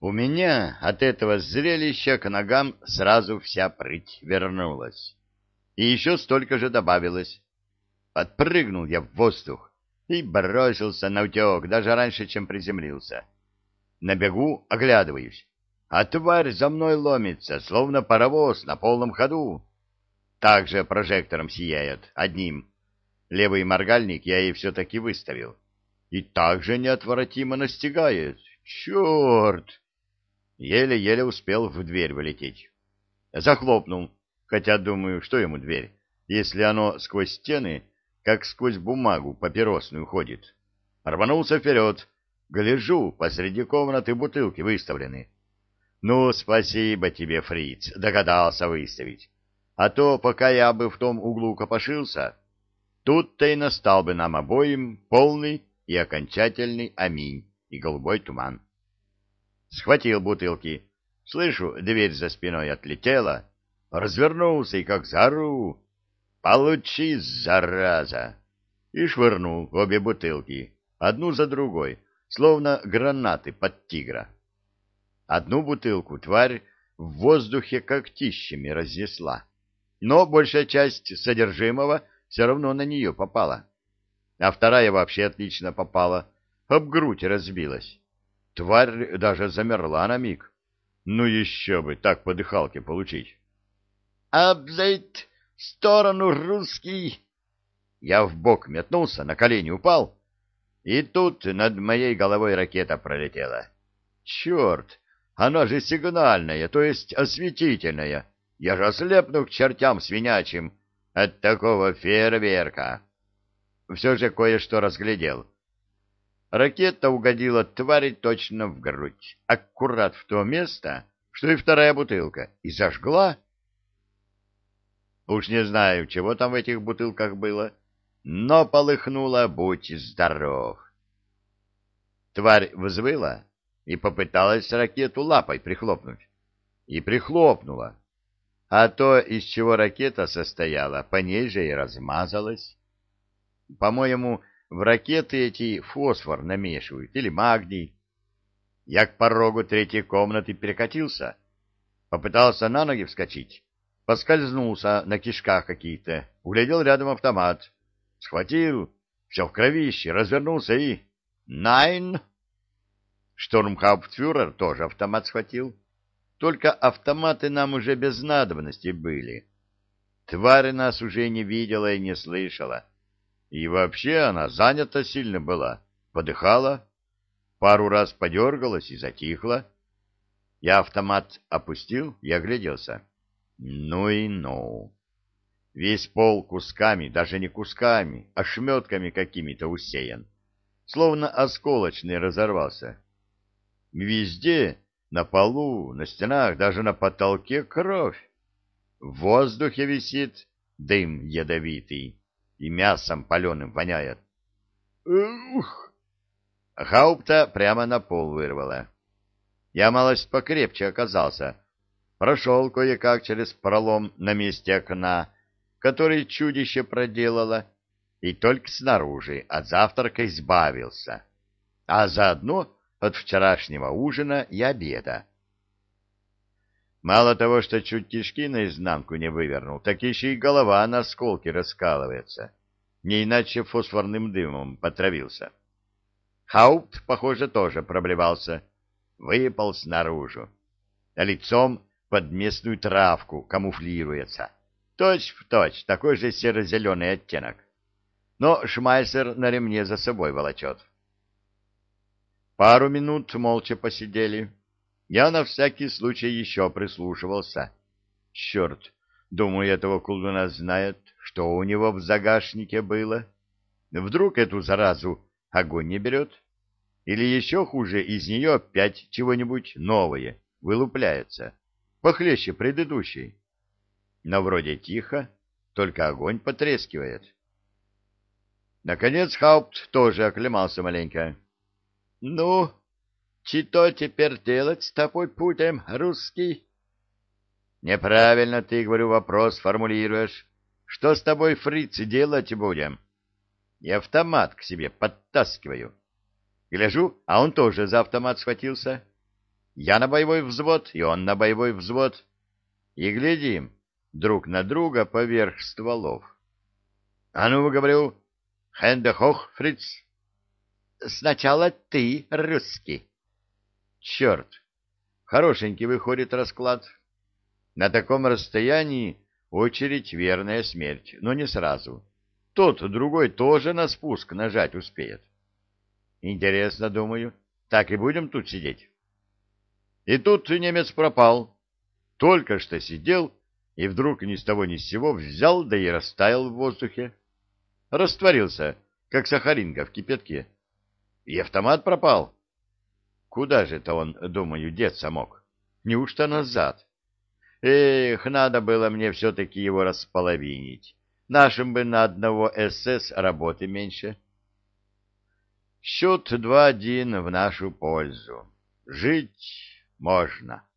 У меня от этого зрелища к ногам сразу вся прыть вернулась. И еще столько же добавилось. Подпрыгнул я в воздух и бросился наутек, даже раньше, чем приземлился. На бегу оглядываюсь, а тварь за мной ломится, словно паровоз на полном ходу. Также прожектором сияет, одним. Левый моргальник я ей все-таки выставил. И также неотвратимо настигает. Черт! Еле-еле успел в дверь вылететь. Захлопнул, хотя думаю, что ему дверь, если оно сквозь стены, как сквозь бумагу папиросную ходит. Рванулся вперед. Гляжу, посреди комнаты бутылки выставлены. Ну, спасибо тебе, фриц, догадался выставить. А то, пока я бы в том углу копошился, тут-то и настал бы нам обоим полный и окончательный аминь и голубой туман. Схватил бутылки. Слышу, дверь за спиной отлетела. Развернулся и как заору. «Получи, зараза!» И швырнул обе бутылки, одну за другой, словно гранаты под тигра. Одну бутылку тварь в воздухе когтищами разнесла, но большая часть содержимого все равно на нее попала. А вторая вообще отлично попала, об грудь разбилась. Тварь даже замерла на миг. Ну еще бы, так по дыхалке получить. «Абзейт! В сторону, русский!» Я вбок метнулся, на колени упал, и тут над моей головой ракета пролетела. Черт! Она же сигнальная, то есть осветительная. Я же ослепну к чертям свинячим от такого фейерверка. Все же кое-что разглядел. Ракета угодила твари точно в грудь, аккурат в то место, что и вторая бутылка, и зажгла. Уж не знаю, чего там в этих бутылках было, но полыхнуло, будь здоров. Тварь взвыла и попыталась ракету лапой прихлопнуть. И прихлопнула. А то, из чего ракета состояла, по ней же и размазалась. По-моему, в ракеты эти фосфор намешивают или магний. Я к порогу третьей комнаты перекатился. Попытался на ноги вскочить. Поскользнулся на кишках какие-то. Углядел рядом автомат. Схватил. Все в кровище. Развернулся и... Найн! Штурмхауптфюрер тоже автомат схватил. Только автоматы нам уже без надобности были. Тварь нас уже не видела и не слышала. И вообще она занята сильно была. Подыхала. Пару раз подергалась и затихла. Я автомат опустил и огляделся. Ну и ну. Весь пол кусками, даже не кусками, а шметками какими-то усеян. Словно осколочный разорвался. Везде, на полу, на стенах, даже на потолке кровь. В воздухе висит дым ядовитый и мясом паленым воняет. Ух! Хаупта прямо на пол вырвала. Я малость покрепче оказался. Прошел кое-как через пролом на месте окна, который чудище проделало, и только снаружи от завтрака избавился, а заодно от вчерашнего ужина и обеда. Мало того, что чуть кишки наизнанку не вывернул, так еще и голова на осколки раскалывается, не иначе фосфорным дымом потравился. Хаупт, похоже, тоже проблевался, выполз наружу, а лицом под местную травку камуфлируется. Точь в точь, такой же серо-зеленый оттенок. Но шмайсер на ремне за собой волочет. Пару минут молча посидели. Я на всякий случай еще прислушивался. Черт, думаю, этого колдуна знает, что у него в загашнике было. Вдруг эту заразу огонь не берет? Или еще хуже, из нее опять чего-нибудь новое вылупляется, похлеще предыдущей. Но вроде тихо, только огонь потрескивает. Наконец Хаупт тоже оклемался маленько. — Ну, что теперь делать с тобой путем, русский? — Неправильно ты, говорю, вопрос формулируешь. Что с тобой, фриц, делать будем? Я автомат к себе подтаскиваю. Гляжу, а он тоже за автомат схватился. Я на боевой взвод, и он на боевой взвод. И глядим друг на друга поверх стволов. А ну, говорю, хэнде хох, фриц. Сначала ты, русский. Черт, хорошенький выходит расклад. На таком расстоянии очередь — верная смерть, но не сразу. Тот другой тоже на спуск нажать успеет. Интересно, думаю, так и будем тут сидеть. И тут немец пропал. Только что сидел, и вдруг ни с того ни с сего взял, да и растаял в воздухе. Растворился, как сахаринка в кипятке. И автомат пропал. Куда же это он, думаю, деться мог? Неужто назад? Эх, надо было мне все-таки его располовинить. Нашим бы на одного СС работы меньше. Счет 2-1 в нашу пользу. Жить можно.